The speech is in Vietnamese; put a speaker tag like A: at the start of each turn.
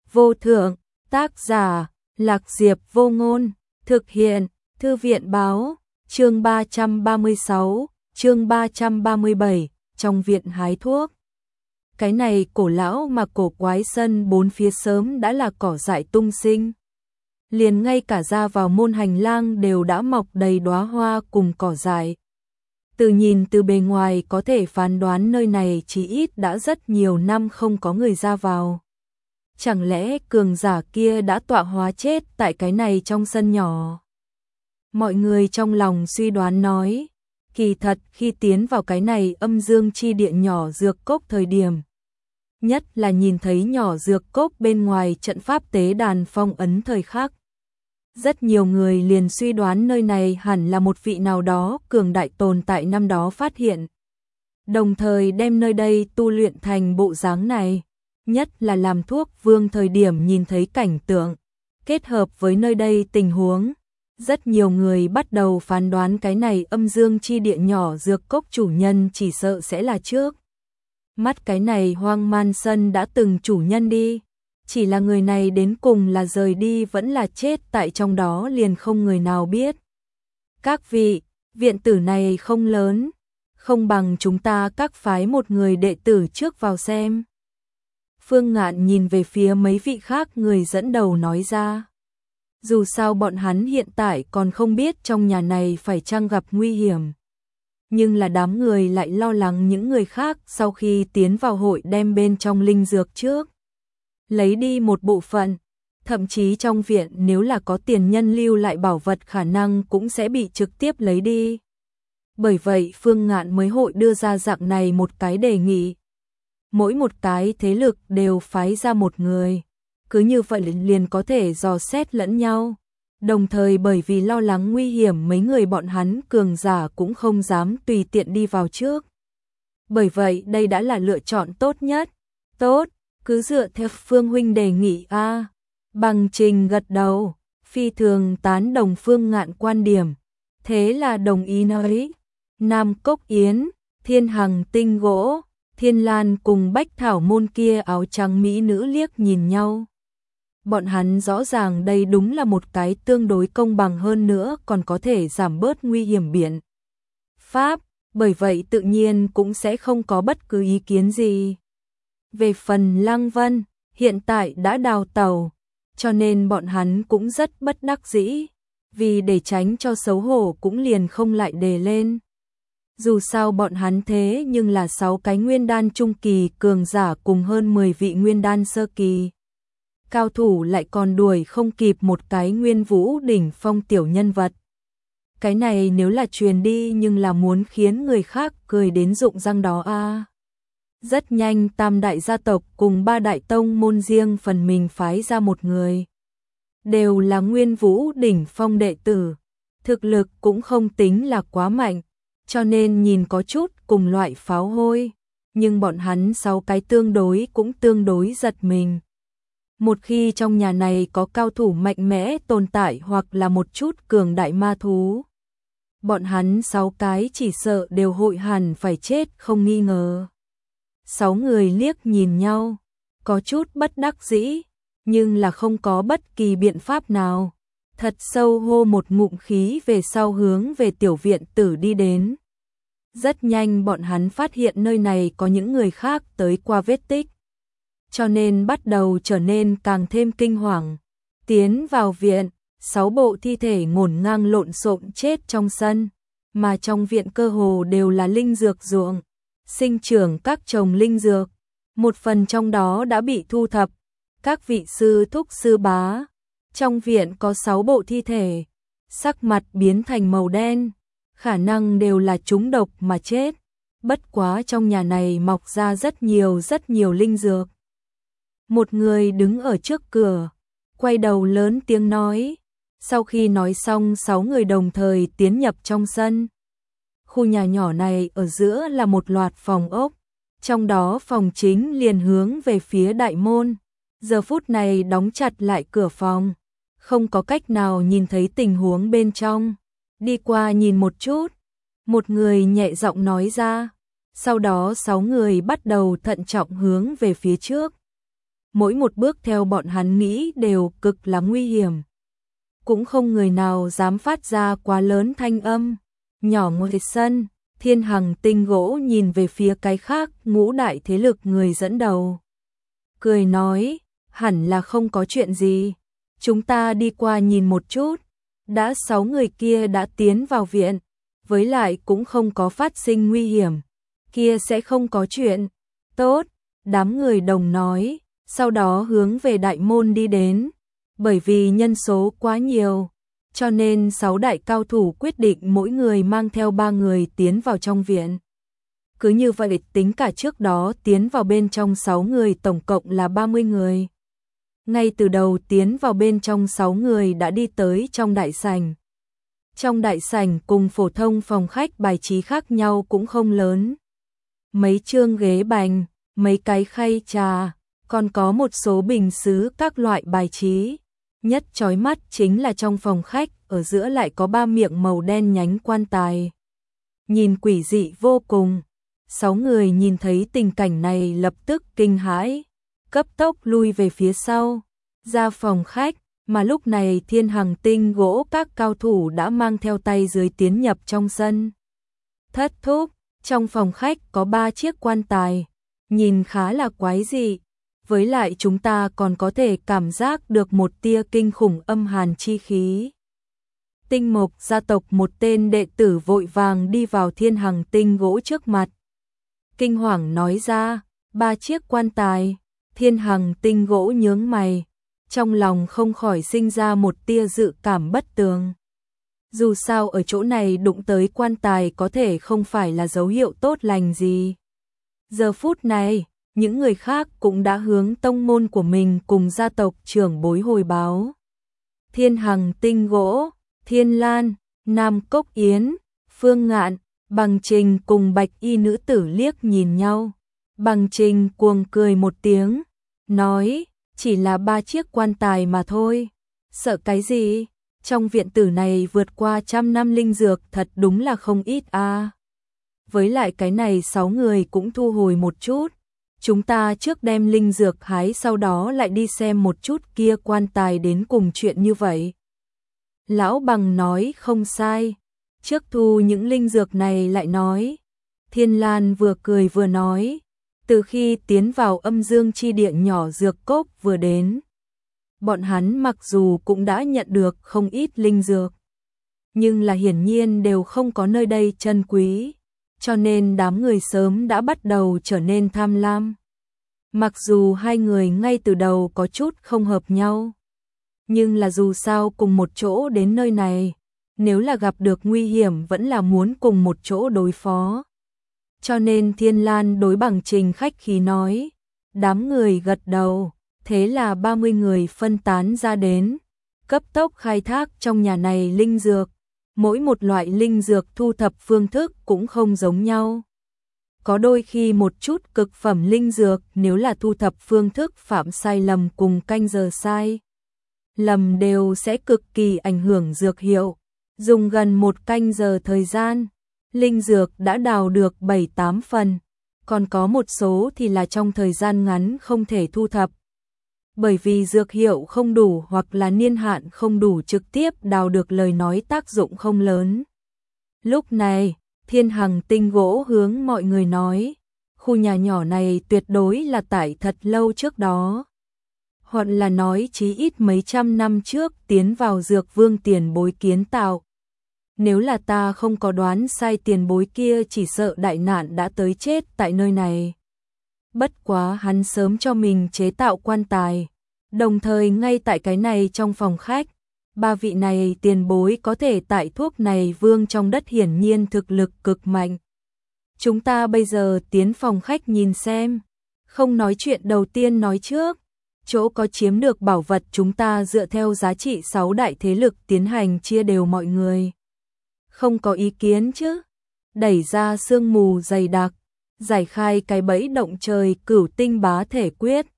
A: vô thượng, tác giả, Lạc Diệp Vô Ngôn, thực hiện, Thư viện báo, chương 336, chương 337, trong viện hái thuốc. Cái này cổ lão mà cổ quái sân bốn phía sớm đã là cỏ dại tung sinh. Liền ngay cả ra vào môn hành lang đều đã mọc đầy đóa hoa cùng cỏ dại. Nhìn từ bề ngoài có thể phán đoán nơi này chỉ ít đã rất nhiều năm không có người ra vào. Chẳng lẽ cường giả kia đã tọa hóa chết tại cái này trong sân nhỏ? Mọi người trong lòng suy đoán nói, kỳ thật khi tiến vào cái này âm dương chi địa nhỏ dược cốc thời điểm, nhất là nhìn thấy nhỏ dược cốc bên ngoài trận pháp tế đàn phong ấn thời khắc. Rất nhiều người liền suy đoán nơi này hẳn là một vị nào đó cường đại tồn tại năm đó phát hiện. Đồng thời đem nơi đây tu luyện thành bộ dáng này, nhất là làm thuốc vương thời điểm nhìn thấy cảnh tượng, kết hợp với nơi đây tình huống. Rất nhiều người bắt đầu phán đoán cái này âm dương chi địa nhỏ dược cốc chủ nhân chỉ sợ sẽ là trước mắt cái này hoang man sân đã từng chủ nhân đi. Chỉ là người này đến cùng là rời đi vẫn là chết tại trong đó liền không người nào biết. Các vị, viện tử này không lớn, không bằng chúng ta các phái một người đệ tử trước vào xem. Phương Ngạn nhìn về phía mấy vị khác người dẫn đầu nói ra. Dù sao bọn hắn hiện tại còn không biết trong nhà này phải chăng gặp nguy hiểm. Nhưng là đám người lại lo lắng những người khác sau khi tiến vào hội đem bên trong linh dược trước lấy đi một bộ phận, thậm chí trong viện nếu là có tiền nhân lưu lại bảo vật khả năng cũng sẽ bị trực tiếp lấy đi. Bởi vậy Phương Ngạn mới hội đưa ra dạng này một cái đề nghị. Mỗi một cái thế lực đều phái ra một người, cứ như vậy liền có thể dò xét lẫn nhau. Đồng thời bởi vì lo lắng nguy hiểm mấy người bọn hắn cường giả cũng không dám tùy tiện đi vào trước. Bởi vậy đây đã là lựa chọn tốt nhất. Tốt, cứ dựa theo Phương huynh đề nghị a. Bằng Trình gật đầu, phi thường tán đồng Phương Ngạn quan điểm. Thế là đồng ý nói, Nam Cốc Yến, Thiên Hằng Tinh Gỗ, Thiên Lan cùng Bách Thảo môn kia áo trắng mỹ nữ liếc nhìn nhau. Bọn hắn rõ ràng đây đúng là một cái tương đối công bằng hơn nữa còn có thể giảm bớt nguy hiểm biện pháp, bởi vậy tự nhiên cũng sẽ không có bất cứ ý kiến gì. Về phần Lăng Vân, hiện tại đã đào tẩu, cho nên bọn hắn cũng rất bất đắc dĩ, vì để tránh cho xấu hổ cũng liền không lại đề lên. Dù sao bọn hắn thế nhưng là 6 cái nguyên đan trung kỳ cường giả cùng hơn 10 vị nguyên đan sơ kỳ. Cao thủ lại còn đuổi không kịp một cái nguyên vũ đỉnh phong tiểu nhân vật. Cái này nếu là truyền đi nhưng là muốn khiến người khác cười đến rụng răng đó a. Rất nhanh tam đại gia tộc cùng 3 đại tông môn riêng phần mình phái ra một người. Đều là nguyên vũ đỉnh phong đệ tử. Thực lực cũng không tính là quá mạnh, cho nên nhìn có chút cùng loại pháo hôi. Nhưng bọn hắn 6 cái cũng tương đối giật mình. Một khi trong nhà này có cao thủ mạnh mẽ tồn tại hoặc là một chút cường đại ma thú, bọn hắn 6 cái chỉ sợ đều hội hẳn phải chết không nghi ngờ. 6 người liếc nhìn nhau, có chút bất đắc dĩ, nhưng là không có bất kỳ biện pháp nào. Thật sâu hô một ngụm khí về sau hướng về tiểu viện tử đi đến. Rất nhanh bọn hắn phát hiện nơi này có những người khác tới qua vết tích, cho nên bắt đầu trở nên càng thêm kinh hoàng. Tiến vào viện, 6 bộ thi thể ngổn ngang lộn xộn chết trong sân, mà trong viện cơ hồ đều là linh dược ruộng, sinh trưởng các trồng linh dược. Một phần trong đó đã bị thu thập, các vị sư thúc sư bá. Trong viện có 6 bộ thi thể, sắc mặt biến thành màu đen, khả năng đều là trúng độc mà chết. Bất quá trong nhà này mọc ra rất nhiều linh dược. Một người đứng ở trước cửa, quay đầu lớn tiếng nói. Sau khi nói xong 6 người đồng thời tiến nhập trong sân. Khu nhà nhỏ này ở giữa là một loạt phòng ốc, trong đó phòng chính liền hướng về phía đại môn. Giờ phút này đóng chặt lại cửa phòng, không có cách nào nhìn thấy tình huống bên trong. Đi qua nhìn một chút, một người nhẹ giọng nói ra. Sau đó 6 người bắt đầu thận trọng hướng về phía trước. mỗi một bước theo bọn hắn nghĩ đều cực là nguy hiểm. Cũng không người nào dám phát ra quá lớn thanh âm. Nhỏ ngồi sân, Thiên Hằng Tinh Gỗ nhìn về phía cái khác ngũ đại thế lực người dẫn đầu. Cười nói, hẳn là không có chuyện gì. Chúng ta đi qua nhìn một chút. Đã 6 người kia đã tiến vào viện, với lại cũng không có phát sinh nguy hiểm. Kia sẽ không có chuyện. Tốt, đám người đồng nói, sau đó hướng về đại môn đi đến. Bởi vì nhân số quá nhiều, cho nên 6 đại cao thủ quyết định mỗi người mang theo 3 người tiến vào trong viện. Cứ như vậy tính cả trước đó tiến vào bên trong 6 người tổng cộng là 30 người. Ngay từ đầu tiến vào bên trong 6 người đã đi tới trong đại sảnh. Trong đại sảnh cùng phổ thông phòng khách bài trí khác nhau cũng không lớn. Mấy chương ghế bành, mấy cái khay trà, còn có một số bình sứ các loại bài trí. Nhất chói mắt chính là trong phòng khách, ở giữa lại có 3 miệng màu đen nhánh quan tài. Nhìn quỷ dị vô cùng. 6 người nhìn thấy tình cảnh này lập tức kinh hãi, cấp tốc lui về phía sau, ra phòng khách, mà lúc này Thiên Hằng Tinh Gỗ các cao thủ đã mang theo tay dưới tiến nhập trong sân. Thất thúc, trong phòng khách có 3 chiếc quan tài, nhìn khá là quái dị, với lại chúng ta còn có thể cảm giác được một tia kinh khủng âm hàn chi khí. Tinh Mộc gia tộc một tên đệ tử vội vàng đi vào Thiên Hằng Tinh Gỗ trước mặt. Kinh hoàng nói ra, 3 chiếc quan tài. Thiên Hằng Tinh Gỗ nhướng mày, trong lòng không khỏi sinh ra một tia dự cảm bất tường. Dù sao ở chỗ này đụng tới quan tài có thể không phải là dấu hiệu tốt lành gì. Giờ phút này, những người khác cũng đã hướng tông môn của mình cùng gia tộc trưởng bối hồi báo. Thiên Hằng Tinh Gỗ, Thiên Lan, Nam Cốc Yến, Phương Ngạn, Bằng Trình cùng bạch y nữ tử liếc nhìn nhau. Bằng Trình cuồng cười một tiếng, nói, chỉ là 3 chiếc quan tài mà thôi. Sợ cái gì? Trong viện tử này vượt qua 100 năm linh dược thật đúng là không ít a. Với lại cái này 6 người cũng thu hồi một chút. Chúng ta trước đem linh dược hái sau đó lại đi xem một chút kia quan tài đến cùng chuyện như vậy. Lão Bằng nói không sai. Trước thu những linh dược này lại nói. Thiên Lan vừa cười vừa nói. Từ khi tiến vào âm dương chi địa nhỏ dược cốc vừa đến. Bọn hắn mặc dù cũng đã nhận được không ít linh dược. Nhưng là hiển nhiên đều không có nơi đây chân quý. Cho nên đám người sớm đã bắt đầu trở nên tham lam. Mặc dù hai người ngay từ đầu có chút không hợp nhau. Nhưng là dù sao cùng một chỗ đến nơi này. Nếu là gặp được nguy hiểm vẫn là muốn cùng một chỗ đối phó. Cho nên Thiên Lan đối Bằng Trình khách khí nói. Đám người gật đầu. Thế là 30 người phân tán ra đến. Cấp tốc khai thác trong nhà này linh dược. Mỗi một loại linh dược thu thập phương thức cũng không giống nhau. Có đôi khi một chút cực phẩm linh dược nếu là thu thập phương thức phạm sai lầm cùng canh giờ sai lầm đều sẽ cực kỳ ảnh hưởng dược hiệu. Dùng gần 1 canh giờ thời gian, linh dược đã đào được 7-8 phần, còn có một số thì là trong thời gian ngắn không thể thu thập. Bởi vì dược hiệu không đủ hoặc là niên hạn không đủ trực tiếp đào được lời nói tác dụng không lớn. Lúc này, Thiên Hằng Tinh Gỗ hướng mọi người nói, khu nhà nhỏ này tuyệt đối là tại thật lâu trước đó. Hoặc là nói chí ít mấy trăm năm trước tiến vào dược vương tiền bối kiến tạo. Nếu là ta không có đoán sai tiền bối kia chỉ sợ đại nạn đã tới chết tại nơi này. Bất quá hắn sớm cho mình chế tạo quan tài. Đồng thời ngay tại cái này trong phòng khách, 3 vị này tiền bối có thể tại thuốc này vương trong đất hiển nhiên thực lực cực mạnh. Chúng ta bây giờ tiến phòng khách nhìn xem. Không nói chuyện đầu tiên nói trước. Chỗ có chiếm được bảo vật chúng ta dựa theo giá trị 6 đại thế lực tiến hành chia đều mọi người. Không có ý kiến chứ. Đẩy ra sương mù dày đặc. Giải khai cái bẫy động trời cửu tinh bá thể quyết.